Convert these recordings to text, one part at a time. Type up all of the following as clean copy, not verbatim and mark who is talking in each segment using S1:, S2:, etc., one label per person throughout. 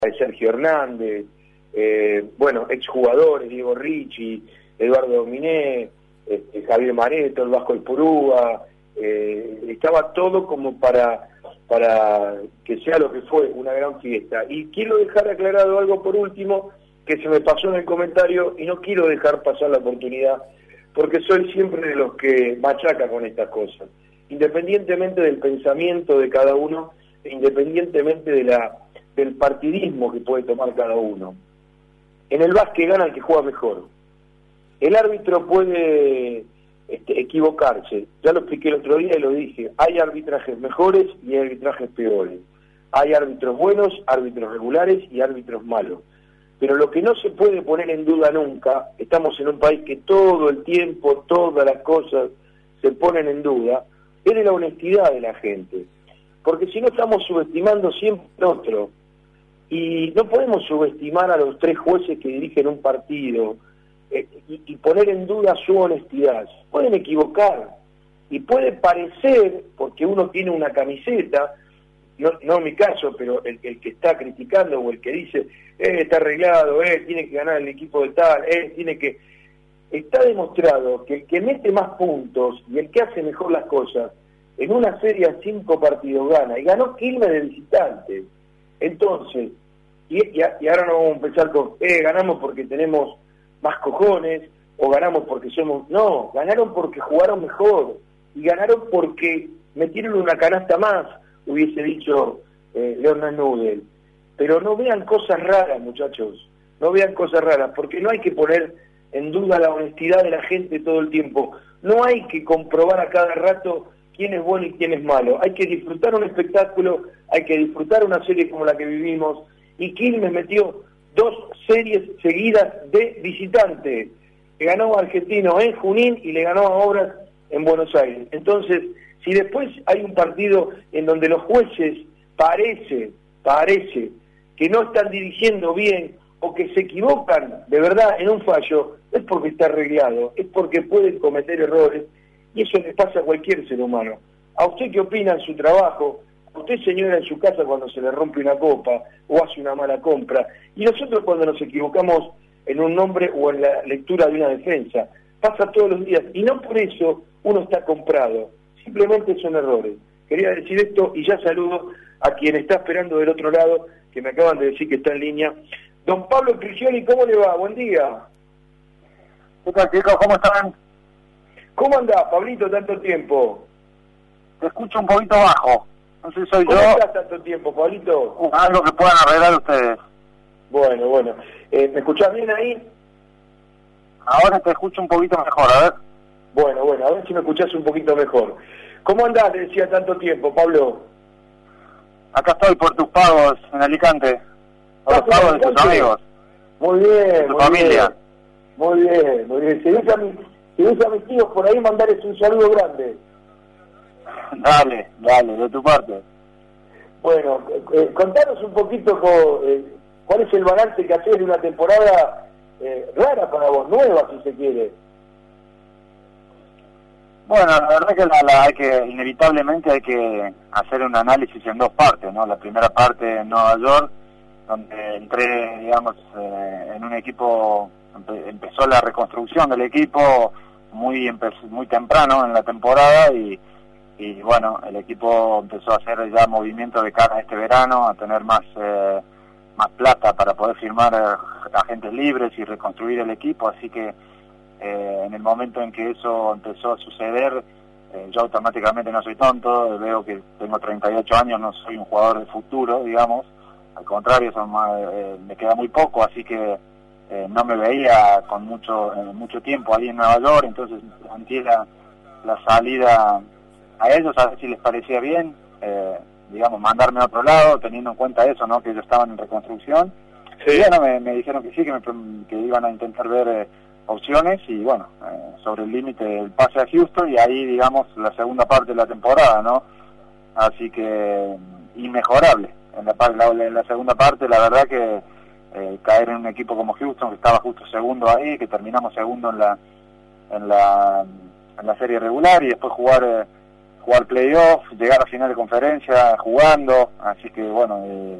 S1: de Sergio Hernández, bueno, exjugadores, Diego Ricci, Eduardo Dominé, Javier Mareto, el Vasco Ipurúa, estaba todo como para que sea lo que fue, una gran fiesta. Y quiero dejar aclarado algo por último, que se me pasó en el comentario, y no quiero dejar pasar la oportunidad, porque soy siempre de los que machaca con estas cosas, independientemente del pensamiento de cada uno, independientemente del partidismo que puede tomar cada uno. En el básquet gana el que juega mejor. El árbitro puede equivocarse, ya lo expliqué el otro día y lo dije, hay arbitrajes mejores y hay arbitrajes peores. Hay árbitros buenos, árbitros regulares y árbitros malos. Pero lo que no se puede poner en duda nunca, estamos en un país que todo el tiempo, todas las cosas se ponen en duda, es de la honestidad de la gente. Porque si no estamos subestimando siempre al otro. Y no podemos subestimar a los 3 jueces que dirigen un partido y poner en duda su honestidad. Pueden equivocar y puede parecer, porque uno tiene una camiseta, no en mi caso, pero el que está criticando o el que dice, está arreglado, tiene que ganar el equipo de tal, tiene que... Está demostrado que el que mete más puntos y el que hace mejor las cosas, en una serie a 5 partidos gana, y ganó Quilmes de visitante. Entonces, y ahora no vamos a empezar con, ganamos porque tenemos más cojones, o ganamos porque somos... No, ganaron porque jugaron mejor, y ganaron porque metieron una canasta más, hubiese dicho Leonard Nudel. Pero no vean cosas raras, muchachos, no vean cosas raras, porque no hay que poner en duda la honestidad de la gente todo el tiempo. No hay que comprobar a cada rato quién es bueno y quién es malo. Hay que disfrutar un espectáculo, hay que disfrutar una serie como la que vivimos, y Quilmes metió 2 series seguidas de visitante. Le ganó a Argentino en Junín y le ganó a Obras en Buenos Aires. Entonces, si después hay un partido en donde los jueces parece que no están dirigiendo bien o que se equivocan de verdad en un fallo, es porque está arreglado, es porque pueden cometer errores, y eso le pasa a cualquier ser humano. ¿A usted qué opina en su trabajo? ¿A usted, señora, en su casa cuando se le rompe una copa o hace una mala compra? Y nosotros cuando nos equivocamos en un nombre o en la lectura de una defensa. Pasa todos los días, y no por eso uno está comprado. Simplemente son errores. Quería decir esto y ya saludo a quien está esperando del otro lado, que me acaban de decir que está en línea. Don Pablo Prigioni, ¿cómo le va? Buen día.
S2: ¿Qué tal, chicos? ¿Cómo están?
S1: ¿Cómo andás, Pablito, tanto tiempo?
S2: Te escucho un poquito bajo. No sé si soy yo.
S1: ¿Cómo estás tanto tiempo, Pablito?
S2: Algo que puedan arreglar ustedes.
S1: Bueno. ¿Me escuchás bien ahí?
S2: Ahora te escucho un poquito mejor, a ver.
S1: Bueno, a ver si me escuchás un poquito mejor. ¿Cómo andás, te decía, tanto tiempo, Pablo?
S2: Acá estoy por tus pagos en Alicante. Por los pagos de tus amigos.
S1: Muy bien,
S2: tu familia.
S1: Muy bien. Si ves a mis tíos por ahí, mandarles un saludo grande.
S2: Dale, de tu parte.
S1: Bueno, contanos un poquito cuál es el balance que haces de una temporada rara para vos, nueva si se quiere.
S2: Bueno, la verdad que inevitablemente hay que hacer un análisis en 2 partes, ¿no? La primera parte en Nueva York, donde entré, digamos, en un equipo, empezó la reconstrucción del equipo muy temprano en la temporada, y bueno, el equipo empezó a hacer ya movimiento de cara a este verano, a tener más plata para poder firmar agentes libres y reconstruir el equipo, así que en el momento en que eso empezó a suceder, yo automáticamente no soy tonto, veo que tengo 38 años, no soy un jugador de futuro, digamos, al contrario, me queda muy poco, así que no me veía con mucho tiempo ahí en Nueva York, entonces planteé la salida a ellos a ver si les parecía bien, digamos, mandarme a otro lado, teniendo en cuenta eso, ¿no? Que ellos estaban en reconstrucción. Sí. Y bueno, me dijeron que sí, que iban a intentar ver opciones, y bueno, sobre el límite el pase a Houston, y ahí, digamos, la segunda parte de la temporada, ¿no? Así que inmejorable. En la segunda parte, la verdad que caer en un equipo como Houston, que estaba justo segundo ahí, que terminamos segundo en la serie regular, y después jugar playoff, llegar a final de conferencia jugando, así que bueno,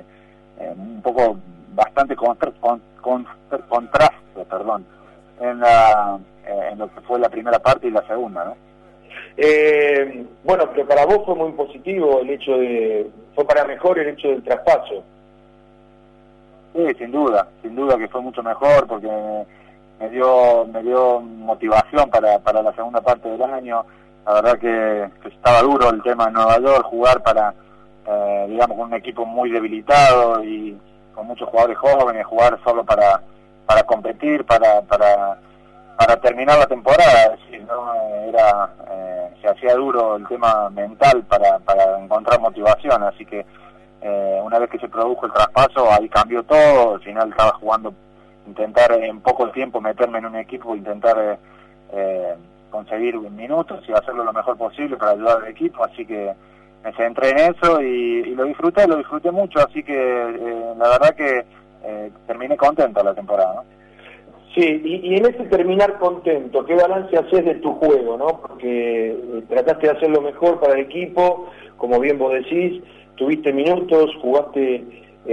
S2: un poco bastante contraste, perdón, en lo que fue la primera parte y la segunda, ¿no?
S1: Bueno, pero para vos fue muy positivo fue para mejor el hecho del traspaso.
S2: Sí, sin duda que fue mucho mejor porque me dio motivación para la segunda parte del año. La verdad que estaba duro el tema en Nueva York, jugar para, digamos, con un equipo muy debilitado y con muchos jugadores jóvenes, jugar solo para competir, para terminar la temporada, es decir, ¿no? Se hacía duro el tema mental para encontrar motivación, así que una vez que se produjo el traspaso, ahí cambió todo. Al final estaba jugando, intentar en poco tiempo meterme en un equipo, intentar conseguir minutos y hacerlo lo mejor posible para ayudar al equipo, así que me centré en eso y lo disfruté mucho, así que la verdad que terminé contento la temporada, ¿no?
S1: Sí, y en ese terminar contento, ¿qué balance haces de tu juego, no? Porque trataste de hacerlo mejor para el equipo, como bien vos decís, tuviste minutos, jugaste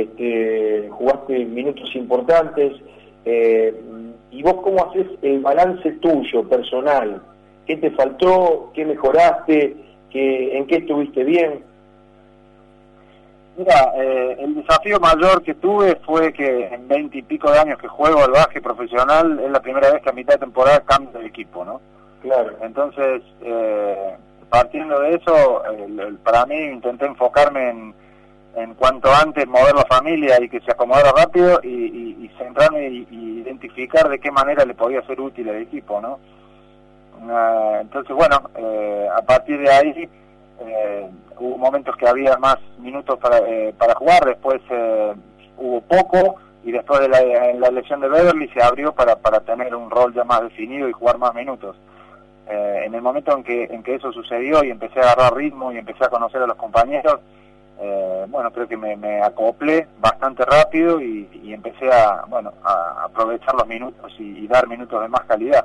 S1: minutos importantes, y vos cómo haces el balance tuyo, personal, ¿qué te faltó, qué mejoraste, en qué estuviste bien?
S2: Mira, el desafío mayor que tuve fue que en 20 y pico de años que juego al básquet profesional, es la primera vez que a mitad de temporada cambio de equipo, ¿no?
S1: Claro.
S2: Entonces, partiendo de eso, para mí intenté enfocarme en cuanto antes mover la familia y que se acomodara rápido y centrarme y identificar de qué manera le podía ser útil al equipo, ¿no? Entonces, bueno, a partir de ahí hubo momentos que había más minutos para jugar, después hubo poco y después de la elección de Beverly se abrió para tener un rol ya más definido y jugar más minutos. En el momento en que eso sucedió y empecé a agarrar ritmo y empecé a conocer a los compañeros, bueno, creo que me acoplé bastante rápido y empecé a aprovechar los minutos y dar minutos de más calidad.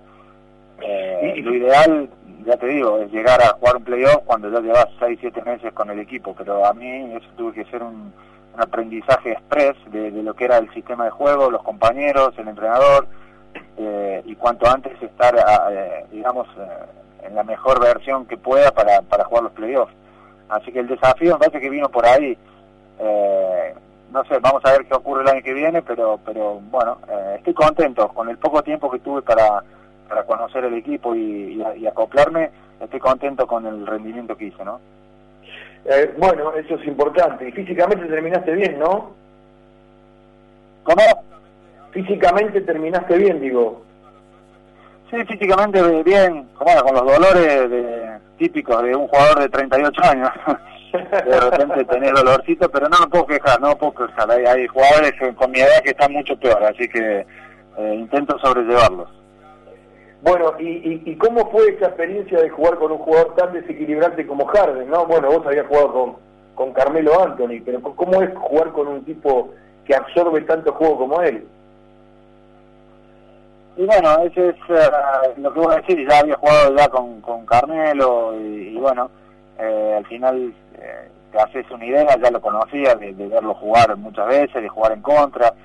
S2: Lo ideal, ya te digo, es llegar a jugar un playoff cuando ya llevas 6-7 meses con el equipo, pero a mí eso tuve que ser un aprendizaje express de lo que era el sistema de juego, los compañeros, el entrenador, y cuanto antes estar, digamos, en la mejor versión que pueda para jugar los playoffs. Así que el desafío me parece que vino por ahí. No sé, vamos a ver qué ocurre el año que viene, pero bueno, estoy contento con el poco tiempo que tuve para conocer el equipo y acoplarme. Estoy contento con el rendimiento que hice, ¿no?
S1: Bueno, eso es importante. Y físicamente terminaste bien, ¿no?
S2: ¿Cómo?
S1: Físicamente terminaste bien, digo.
S2: Sí, físicamente bien, con los dolores típicos de un jugador de 38 años. De repente tenés dolorcito, pero no me puedo quejar. Hay jugadores con mi edad que están mucho peor, así que intento sobrellevarlos.
S1: Bueno, ¿y cómo fue esa experiencia de jugar con un jugador tan desequilibrante como Harden, no? Bueno, vos habías jugado con Carmelo Anthony, pero ¿cómo es jugar con un tipo que absorbe tanto juego como él?
S2: Y bueno, eso es lo que voy a decir. Ya había jugado ya con Carmelo y bueno, al final te haces una idea, ya lo conocía, de verlo jugar muchas veces, de jugar en contra.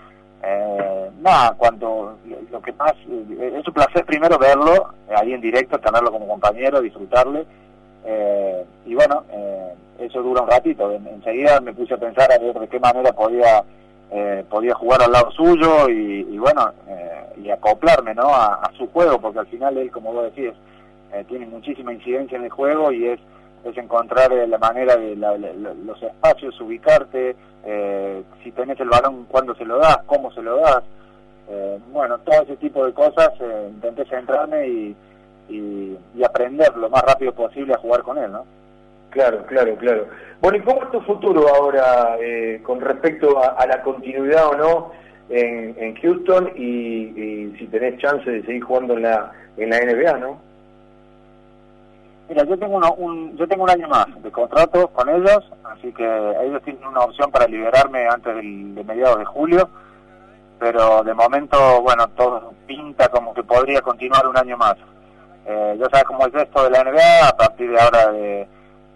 S2: Lo que más es un placer primero verlo ahí en directo, tenerlo como compañero, disfrutarle, y bueno, eso dura un ratito. Enseguida me puse a pensar a ver de qué manera podía jugar al lado suyo y bueno, y acoplarme, ¿no? a su juego, porque al final él, como vos decís, tiene muchísima incidencia en el juego y es encontrar la manera de los espacios, ubicarte, si tenés el balón, cuándo se lo das, cómo se lo das, bueno, todo ese tipo de cosas. Intenté centrarme y aprender lo más rápido posible a jugar con él, ¿no?
S1: Claro. Bueno, ¿y cómo es tu futuro ahora con respecto a la continuidad o no en Houston y si tenés chance de seguir jugando en la NBA, ¿no?
S2: Mira, yo tengo un año más de contrato con ellos, así que ellos tienen una opción para liberarme antes de mediados de julio, pero de momento, bueno, todo pinta como que podría continuar un año más. Ya sabes cómo es esto de la NBA, a partir de ahora de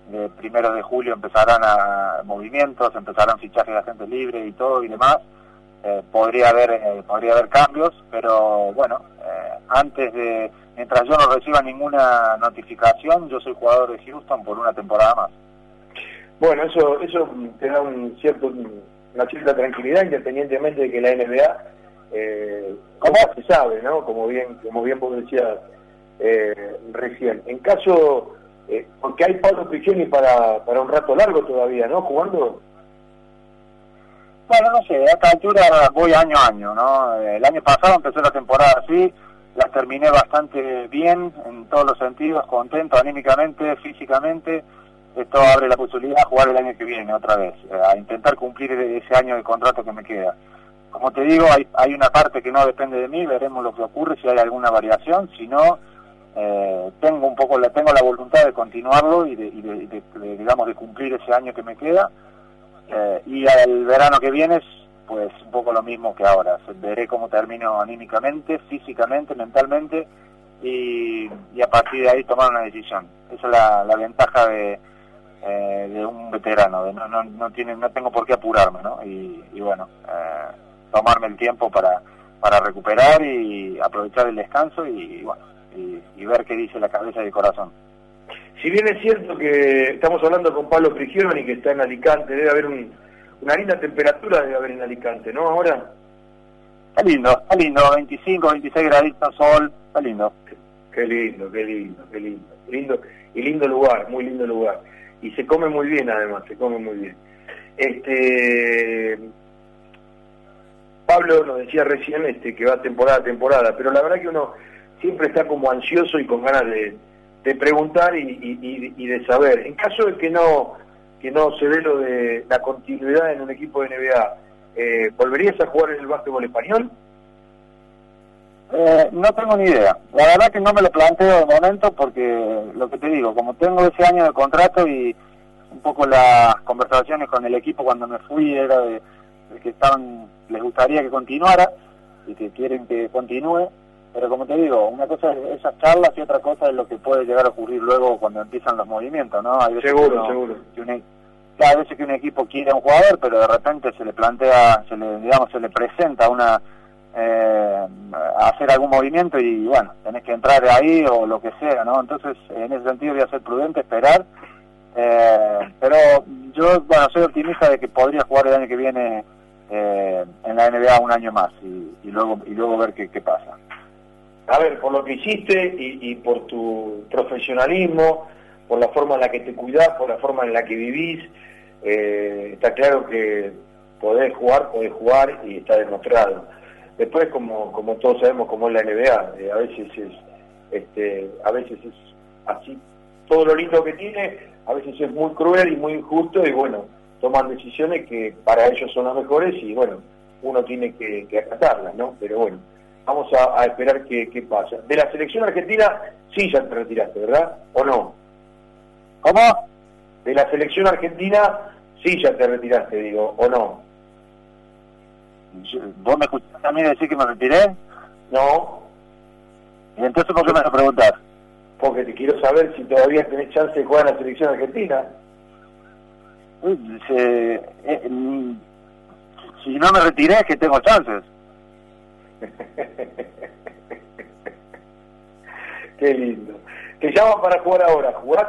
S2: de 1 de julio empezarán movimientos, empezarán fichajes de agentes libres y todo y demás. Podría haber cambios, pero bueno, mientras yo no reciba ninguna notificación, yo soy jugador de Houston por una temporada más.
S1: Bueno, eso te da una cierta tranquilidad, independientemente de que la NBA ¿cómo se sabe, ¿no? Como bien vos decías recién. En caso, porque hay Pablo Prigioni para un rato largo todavía, ¿no? Jugando.
S2: Bueno, no sé, a esta altura voy año a año, ¿no? El año pasado empecé la temporada así, las terminé bastante bien en todos los sentidos, contento anímicamente, físicamente. Esto abre la posibilidad de jugar el año que viene otra vez, a intentar cumplir ese año de contrato que me queda. Como te digo, hay una parte que no depende de mí, veremos lo que ocurre, si hay alguna variación, si no, tengo la voluntad de continuarlo y de cumplir ese año que me queda. Y al verano que viene, pues un poco lo mismo que ahora. Veré cómo termino anímicamente, físicamente, mentalmente, y a partir de ahí tomar una decisión. Esa es la ventaja de un veterano, no tengo por qué apurarme, ¿no? Y bueno, tomarme el tiempo para recuperar y aprovechar el descanso y bueno, y ver qué dice la cabeza y el corazón.
S1: Si bien es cierto que estamos hablando con Pablo Prigioni, que está en Alicante, debe haber una linda temperatura debe haber en Alicante, ¿no? Ahora.
S2: Está lindo, 25, 26 graditos, sol, está lindo.
S1: Qué lindo lugar, muy lindo lugar. Y se come muy bien además, se come muy bien. Pablo nos decía recién que va temporada a temporada, pero la verdad que uno siempre está como ansioso y con ganas de preguntar y de saber. En caso de que no se dé lo de la continuidad en un equipo de NBA, ¿volverías a jugar en el básquetbol español?
S2: No tengo ni idea. La verdad que no me lo planteo de momento porque, lo que te digo, como tengo ese año de contrato y un poco las conversaciones con el equipo cuando me fui era de que les gustaría que continuara y que quieren que continúe, pero como te digo, una cosa es esas charlas y otra cosa es lo que puede llegar a ocurrir luego cuando empiezan los movimientos, ¿no? Hay veces
S1: seguro.
S2: Hay veces que un equipo quiere a un jugador, pero de repente se le plantea, se le presenta hacer algún movimiento y bueno, tenés que entrar ahí o lo que sea, ¿no? Entonces, en ese sentido voy a ser prudente, esperar, pero yo, bueno, soy optimista de que podría jugar el año que viene en la NBA un año más y luego ver qué pasa.
S1: A ver, por lo que hiciste y por tu profesionalismo, por la forma en la que te cuidás, por la forma en la que vivís, está claro que podés jugar y está demostrado. Después, como todos sabemos cómo es la NBA, a veces es así, todo lo lindo que tiene, a veces es muy cruel y muy injusto y bueno, toman decisiones que para ellos son las mejores y bueno, uno tiene que acatarlas, ¿no? Pero bueno, vamos a esperar qué pasa. De la selección argentina, sí ya te retiraste, ¿verdad? ¿O no?
S2: ¿Cómo?
S1: De la selección argentina, sí ya te retiraste, digo, ¿o no?
S2: ¿Vos me escuchaste a mí decir que me retiré?
S1: No.
S2: ¿Y entonces por qué me lo preguntás?
S1: Porque te quiero saber si todavía tenés chance de jugar en la selección argentina.
S2: Si no me retiré es que tengo chances.
S1: Qué lindo. Te llaman para jugar ahora, ¿jugás?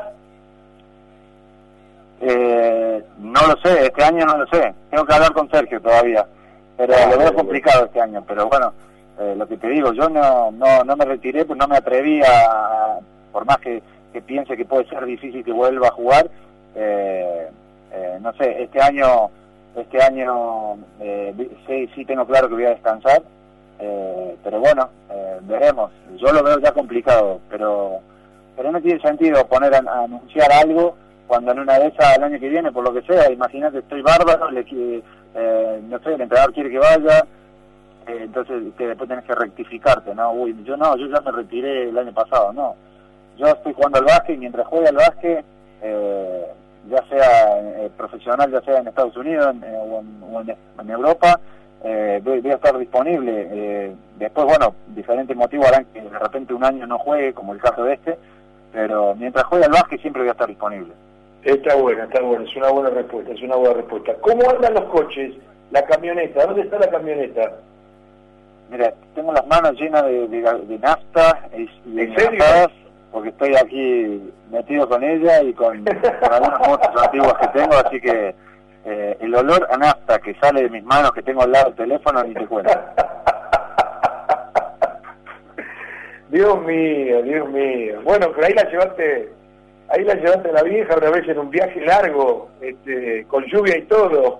S2: No lo sé, este año no lo sé. Tengo que hablar con Sergio todavía. Pero lo veo complicado este año. Pero bueno, lo que te digo, yo no me retiré, pues no me atreví por más que piense que puede ser difícil que vuelva a jugar. No sé, este año sí tengo claro que voy a descansar. Pero bueno, veremos. Yo lo veo ya complicado, pero no tiene sentido poner a anunciar algo cuando en una de esas el año que viene, por lo que sea, imagínate, estoy bárbaro, no sé, el entrenador quiere que vaya, entonces que después tenés que rectificarte, ¿no? Yo ya me retiré el año pasado, no. Yo estoy jugando al básquet y mientras juegue al básquet, ya sea profesional, ya sea en Estados Unidos o en Europa, voy a estar disponible. Después, bueno, diferentes motivos harán que de repente un año no juegue, como el caso de pero mientras juegue al básquet siempre voy a estar disponible.
S1: Está buena, es una buena respuesta, ¿Cómo andan los coches? La camioneta, ¿dónde está la camioneta?
S2: Mira, tengo las manos llenas de nafta y de
S1: ¿En serio?
S2: gastadas, porque estoy aquí metido con ella y con algunas motos antiguas que tengo, así que el olor a nafta que sale de mis manos, que tengo al lado del teléfono, ni te cuento.
S1: Dios mío. Bueno, pero ahí la llevaste a la vieja una vez en un viaje largo, con lluvia y todo.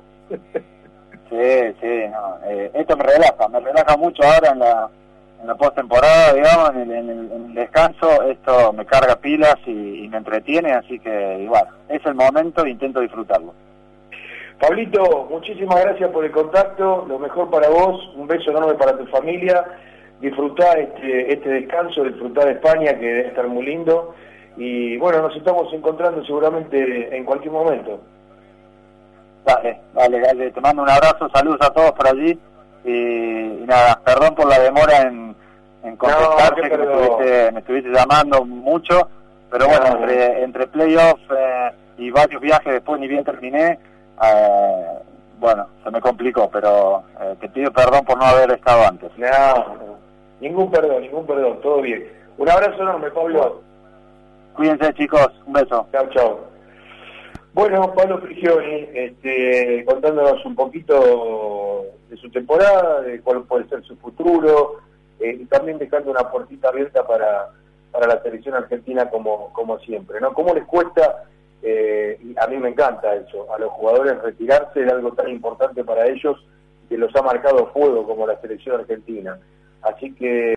S2: Sí, no. Esto me relaja mucho ahora en la postemporada, digamos, en el descanso. Esto me carga pilas y me entretiene, así que igual, es el momento e intento disfrutarlo.
S1: Pablito, muchísimas gracias por el contacto, lo mejor para vos, un beso enorme para tu familia, disfrutá este descanso, disfrutá de España, que debe estar muy lindo, y bueno, nos estamos encontrando seguramente en cualquier momento.
S2: Dale, te mando un abrazo, saludos a todos por allí, y nada, perdón por la demora en contestarte, que me estuviste llamando mucho, pero bueno, entre playoffs y varios viajes después ni bien terminé, bueno, se me complicó, pero te pido perdón por no haber estado antes.
S1: No, ningún perdón, todo bien. Un abrazo enorme, Pablo.
S2: Cuídense, chicos, un beso.
S1: Chao. Bueno, Pablo Prigioni, contándonos un poquito de su temporada, de cuál puede ser su futuro, y también dejando una puertita abierta para la selección argentina como siempre, ¿no? ¿Cómo les cuesta? Y a mí me encanta eso, a los jugadores retirarse de algo tan importante para ellos, que los ha marcado fuego como la selección argentina. Así que